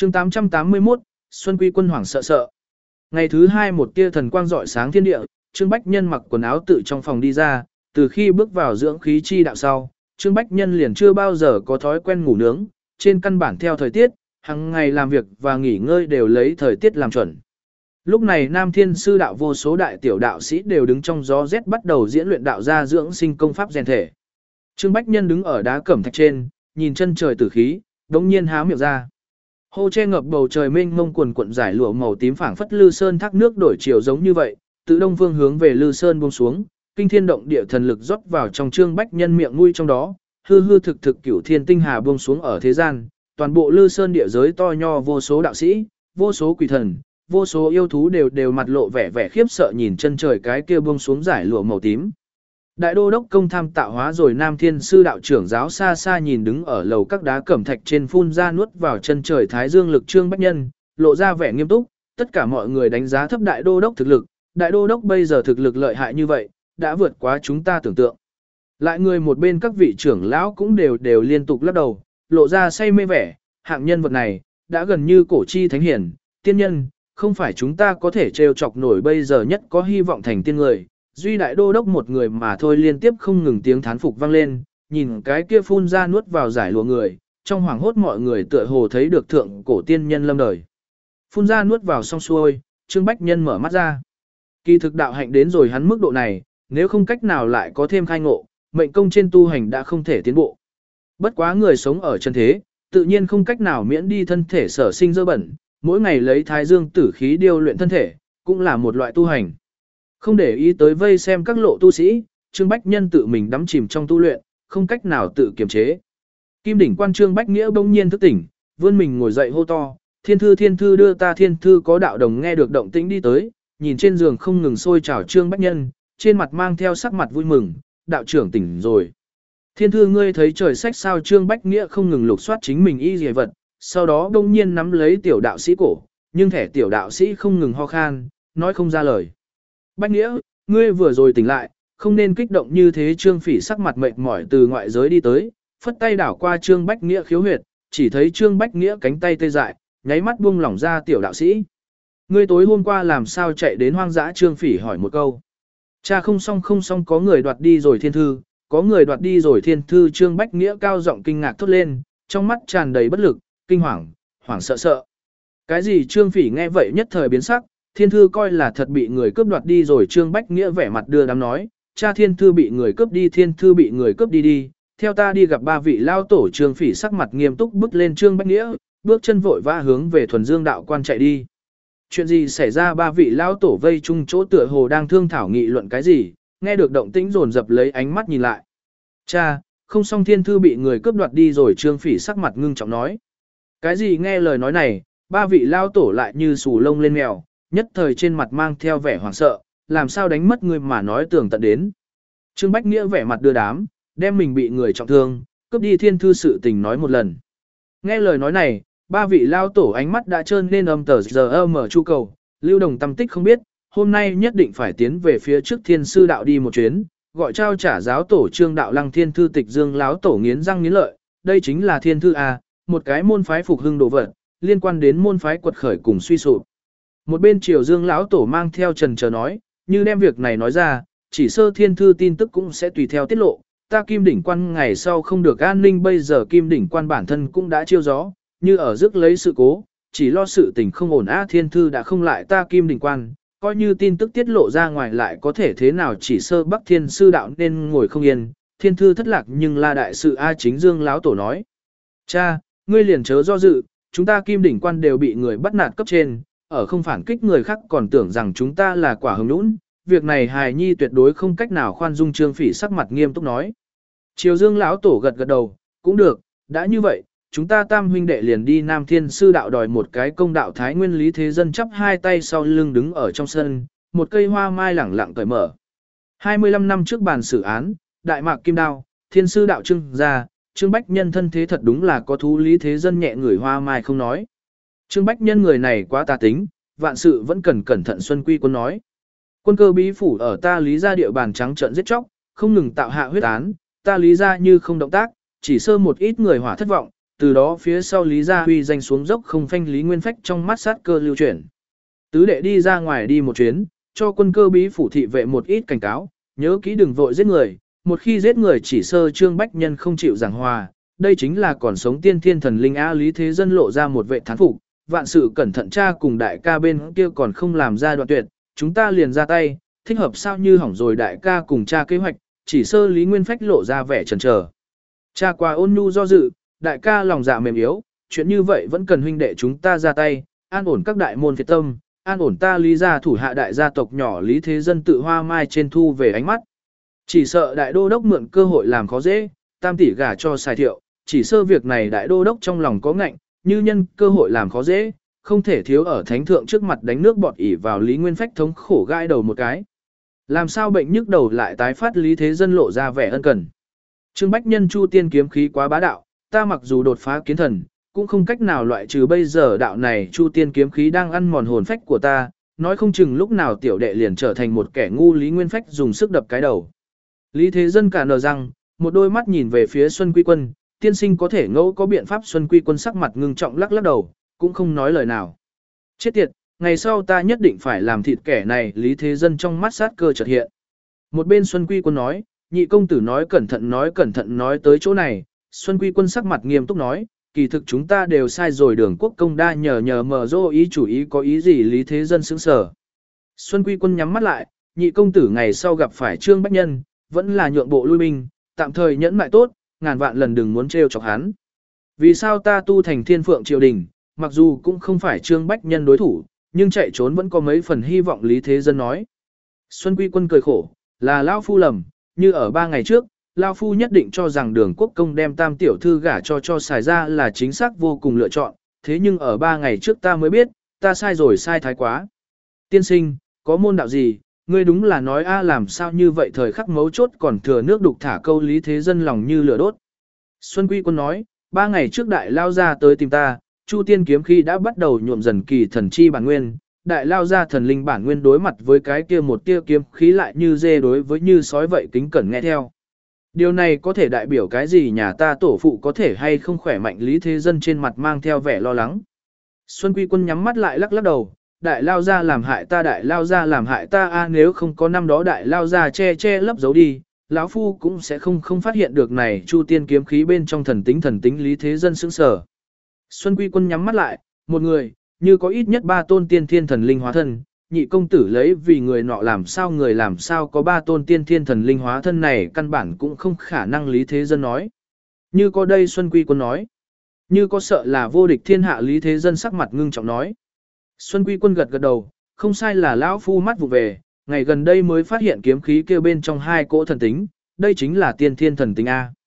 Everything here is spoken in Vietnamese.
Chương 881, Xuân Quy quân hoảng sợ sợ. Ngày thứ hai một tia thần quang rọi sáng thiên địa, Trương Bách Nhân mặc quần áo tự trong phòng đi ra, từ khi bước vào dưỡng khí chi đạo sau, Trương Bách Nhân liền chưa bao giờ có thói quen ngủ nướng, trên căn bản theo thời tiết, hàng ngày làm việc và nghỉ ngơi đều lấy thời tiết làm chuẩn. Lúc này Nam Thiên Sư đạo vô số đại tiểu đạo sĩ đều đứng trong gió rét bắt đầu diễn luyện đạo gia dưỡng sinh công pháp rèn thể. Trương Bách Nhân đứng ở đá cẩm thạch trên, nhìn chân trời tử khí, đống nhiên há miệng ra. Hô che ngập bầu trời mênh mông quần quận giải lụa màu tím phảng phất Lư Sơn thác nước đổi chiều giống như vậy, từ đông phương hướng về Lư Sơn buông xuống, kinh thiên động địa thần lực rót vào trong Trương Bách Nhân miệng nuôi trong đó, hư hư thực thực cửu thiên tinh hà buông xuống ở thế gian, toàn bộ Lư Sơn địa giới to nho vô số đạo sĩ, vô số quỷ thần, vô số yêu thú đều mặt lộ vẻ vẻ khiếp sợ nhìn chân trời cái kia buông xuống giải lụa màu tím. Đại đô đốc công tham tạo hóa rồi Nam Thiên Sư đạo trưởng giáo xa xa nhìn đứng ở lầu các đá cẩm thạch trên phun ra nuốt vào chân trời thái dương lực Trương Bách Nhân, lộ ra vẻ nghiêm túc, tất cả mọi người đánh giá thấp đại đô đốc thực lực, đại đô đốc bây giờ thực lực lợi hại như vậy, đã vượt quá chúng ta tưởng tượng. Lại người một bên các vị trưởng lão cũng đều liên tục lắc đầu, lộ ra say mê vẻ, hạng nhân vật này, đã gần như cổ chi thánh hiển, tiên nhân, không phải chúng ta có thể trêu chọc nổi bây giờ nhất có hy vọng thành tiên người. Duy đại đô đốc một người mà thôi liên tiếp không ngừng tiếng thán phục vang lên, nhìn cái kia phun ra nuốt vào giải lụa người, trong hoàng hốt mọi người tựa hồ thấy được thượng cổ tiên nhân lâm đời. Phun ra nuốt vào xong xuôi, Trương Bách Nhân mở mắt ra. Kỳ thực đạo hạnh đến rồi hắn mức độ này, nếu không cách nào lại có thêm khai ngộ, mệnh công trên tu hành đã không thể tiến bộ. Bất quá người sống ở chân thế, tự nhiên không cách nào miễn đi thân thể sở sinh dơ bẩn, mỗi ngày lấy thái dương tử khí điêu luyện thân thể, cũng là một loại tu hành. Không để ý tới vây xem các lộ tu sĩ, Trương Bách Nhân tự mình đắm chìm trong tu luyện, không cách nào tự kiềm chế. Kim đỉnh quan Trương Bách Nghĩa bỗng nhiên thức tỉnh, vươn mình ngồi dậy hô to, thiên thư đưa ta thiên thư có đạo đồng nghe được động tĩnh đi tới, nhìn trên giường không ngừng sôi trào Trương Bách Nhân, trên mặt mang theo sắc mặt vui mừng, đạo trưởng tỉnh rồi. Thiên thư ngươi thấy trời sách sao Trương Bách Nghĩa không ngừng lục soát chính mình y dề vật, sau đó bỗng nhiên nắm lấy tiểu đạo sĩ cổ, nhưng thẻ tiểu đạo sĩ không ngừng ho khan, nói không ra lời. Bách Nghĩa, ngươi vừa rồi tỉnh lại, không nên kích động như thế Trương Phỉ sắc mặt mệt mỏi từ ngoại giới đi tới, phất tay đảo qua Trương Bách Nghĩa khiếu huyệt, chỉ thấy Trương Bách Nghĩa cánh tay tê dại, nháy mắt buông lỏng ra tiểu đạo sĩ. Ngươi tối hôm qua làm sao chạy đến hoang dã Trương Phỉ hỏi một câu. Cha không xong có người đoạt đi rồi thiên thư, có người đoạt đi rồi thiên thư Trương Bách Nghĩa cao giọng kinh ngạc thốt lên, trong mắt tràn đầy bất lực, kinh hoàng, hoảng sợ sợ. Cái gì Trương Phỉ nghe vậy nhất thời biến sắc. Thiên thư coi là thật bị người cướp đoạt đi rồi Trương Bách Nghĩa vẻ mặt đưa đám nói, cha thiên thư bị người cướp đi thiên thư bị người cướp đi đi, theo ta đi gặp ba vị lao tổ Trương Phỉ sắc mặt nghiêm túc bước lên Trương Bách Nghĩa, bước chân vội vã hướng về thuần dương đạo quan chạy đi. Chuyện gì xảy ra ba vị lao tổ vây chung chỗ tựa hồ đang thương thảo nghị luận cái gì, nghe được động tĩnh dồn dập lấy ánh mắt nhìn lại. Cha, không xong thiên thư bị người cướp đoạt đi rồi Trương Phỉ sắc mặt ngưng trọng nói. Cái gì nghe lời nói này, ba vị lao tổ lại như sù lông lên mèo. Nhất thời trên mặt mang theo vẻ hoảng sợ, làm sao đánh mất người mà nói tường tận đến. Trương Bách Nghĩa vẻ mặt đưa đám, đem mình bị người trọng thương, cướp đi thiên thư sự tình nói một lần. Nghe lời nói này, ba vị lao tổ ánh mắt đã trơn nên âm tờ giờ mở chu cầu, lưu đồng tâm tích không biết, hôm nay nhất định phải tiến về phía trước thiên sư đạo đi một chuyến, gọi trao trả giáo tổ Trương đạo lăng thiên thư tịch dương láo tổ nghiến răng nghiến lợi, đây chính là thiên thư A, một cái môn phái phục hưng đồ vật, liên quan đến môn phái quật khởi cùng suy sụp. Một bên Triều Dương lão tổ mang theo trần chờ nói, như đem việc này nói ra, chỉ sơ thiên thư tin tức cũng sẽ tùy theo tiết lộ, ta Kim đỉnh quan ngày sau không được an ninh bây giờ Kim đỉnh quan bản thân cũng đã chiêu gió, như ở rước lấy sự cố, chỉ lo sự tình không ổn thiên thư đã không lại ta Kim đỉnh quan, coi như tin tức tiết lộ ra ngoài lại có thể thế nào chỉ sơ Bắc Thiên sư đạo nên ngồi không yên, thiên thư thất lạc nhưng là đại sự chính Dương lão tổ nói. Cha, ngươi liền chớ do dự, chúng ta Kim đỉnh quan đều bị người bắt nạt cấp trên. Ở không phản kích người khác còn tưởng rằng chúng ta là quả hồng nũng, việc này hài nhi tuyệt đối không cách nào khoan dung Trương Phỉ sắc mặt nghiêm túc nói. Triều Dương lão tổ gật gật đầu, cũng được, đã như vậy, chúng ta tam huynh đệ liền đi Nam Thiên sư đạo đòi một cái công đạo thái nguyên lý thế dân chắp hai tay sau lưng đứng ở trong sân, một cây hoa mai lẳng lặng cởi mở. 25 năm trước bàn xử án, đại mạc kim đao, thiên sư đạo Trương gia, Trương Bách Nhân thân thế thật đúng là có thú lý thế dân nhẹ người hoa mai không nói. Trương Bách Nhân người này quá tà tính, vạn sự vẫn cần cẩn thận Xuân Quy quân nói. Quân cơ bí phủ ở ta lý ra địa bàn trắng trợn giết chóc, không ngừng tạo hạ huyết án, ta lý ra như không động tác, chỉ sơ một ít người hỏa thất vọng, Từ đó phía sau Lý Gia Huy danh xuống dốc không phanh Lý Nguyên Phách trong mắt sát cơ lưu chuyển. Tứ đệ đi ra ngoài đi một chuyến, cho quân cơ bí phủ thị vệ một ít cảnh cáo, nhớ kỹ đừng vội giết người, một khi giết người chỉ sơ Trương Bách Nhân không chịu giảng hòa, đây chính là còn sống tiên thiên thần linh A. Lý Thế Dân lộ ra một vệ thán phục, vạn sự cẩn thận cha cùng đại ca bên kia còn không làm ra đoạn tuyệt, chúng ta liền ra tay, thích hợp sao như hỏng rồi đại ca cùng cha kế hoạch, chỉ sơ Lý Nguyên Phách lộ ra vẻ chần chờ. Cha qua ôn nhu do dự, đại ca lòng dạ mềm yếu, chuyện như vậy vẫn cần huynh đệ chúng ta ra tay, an ổn các đại môn phiệt tâm, an ổn ta Lý gia thủ hạ đại gia tộc nhỏ Lý Thế Dân tự hoa mai trên thu về ánh mắt. Chỉ sợ đại đô đốc mượn cơ hội làm khó dễ, tam tỷ gả cho xài thiệu, chỉ sơ việc này đại đô đốc trong lòng có ngạnh, như nhân cơ hội làm khó dễ, không thể thiếu ở thánh thượng trước mặt đánh nước bọt ỉ vào Lý Nguyên Phách thống khổ gai đầu một cái. Làm sao bệnh nhức đầu lại tái phát Lý Thế Dân lộ ra vẻ ân cần. Trương Bách Nhân Chu tiên kiếm khí quá bá đạo, ta mặc dù đột phá kiến thần, cũng không cách nào loại trừ bây giờ đạo này Chu tiên kiếm khí đang ăn mòn hồn phách của ta, nói không chừng lúc nào tiểu đệ liền trở thành một kẻ ngu. Lý Nguyên Phách dùng sức đập cái đầu. Lý Thế Dân cả nờ răng, một đôi mắt nhìn về phía Xuân Quy Quân, tiên sinh có thể ngẫu có biện pháp. Xuân Quy Quân sắc mặt ngưng trọng lắc lắc đầu, cũng không nói lời nào. Chết tiệt, ngày sau ta nhất định phải làm thịt kẻ này. Lý Thế Dân trong mắt sát cơ chợt hiện. Một bên Xuân Quy Quân nói, nhị công tử nói cẩn thận nói tới chỗ này, Xuân Quy Quân sắc mặt nghiêm túc nói, kỳ thực chúng ta đều sai rồi. Đường Quốc Công đa nhờ mở rô ý chủ ý có ý gì? Lý Thế Dân sững sờ. Xuân Quy Quân nhắm mắt lại, nhị công tử ngày sau gặp phải Trương Bách Nhân, vẫn là nhượng bộ lui binh, tạm thời nhẫn mại tốt, ngàn vạn lần đừng muốn trêu chọc hắn. Vì sao ta tu thành Thiên Phượng triều đình, mặc dù cũng không phải Trương Bách Nhân đối thủ, nhưng chạy trốn vẫn có mấy phần hy vọng. Lý Thế Dân nói. Xuân Quy Quân cười khổ, là Lao Phu lầm, như ở 3 ngày trước, Lao Phu nhất định cho rằng Đường Quốc Công đem tam tiểu thư gả cho xài ra là chính xác vô cùng lựa chọn, thế nhưng ở 3 ngày trước ta mới biết, ta sai rồi, sai thái quá. Tiên sinh, có môn đạo gì, ngươi đúng là nói a, làm sao như vậy thời khắc mấu chốt còn thừa nước đục thả câu. Lý Thế Dân lòng như lửa đốt. Xuân Quy Quân nói, 3 ngày trước đại lao ra tới tìm ta, Chu tiên kiếm khí đã bắt đầu nhuộm dần kỳ thần chi bản nguyên, đại lao ra thần linh bản nguyên đối mặt với cái kia một tia kiếm khí lại như dê đối với như sói vậy kính cẩn nghe theo. Điều này có thể đại biểu cái gì? Nhà ta tổ phụ có thể hay không khỏe mạnh? Lý Thế Dân trên mặt mang theo vẻ lo lắng. Xuân Quy Quân nhắm mắt lại lắc lắc đầu, đại lao ra làm hại ta, đại lao ra làm hại ta a, nếu không có năm đó đại lao ra che lấp giấu đi, lão phu cũng sẽ không phát hiện được này Chu tiên kiếm khí bên trong thần tính. Lý Thế Dân sững sờ. Xuân Quy Quân nhắm mắt lại, một người, như có ít nhất 3 tôn tiên thiên thần linh hóa thân, nhị công tử lấy vì người nọ làm sao có 3 tôn tiên thiên thần linh hóa thân này căn bản cũng không khả năng. Lý Thế Dân nói. Như có đây, Xuân Quy Quân nói. Như có sợ là vô địch thiên hạ. Lý Thế Dân sắc mặt ngưng trọng nói. Xuân Quy Quân gật gật đầu, không sai, là lão phu mắt vụ về, ngày gần đây mới phát hiện kiếm khí kêu bên trong 2 cỗ thần tính, đây chính là tiên thiên thần tính A.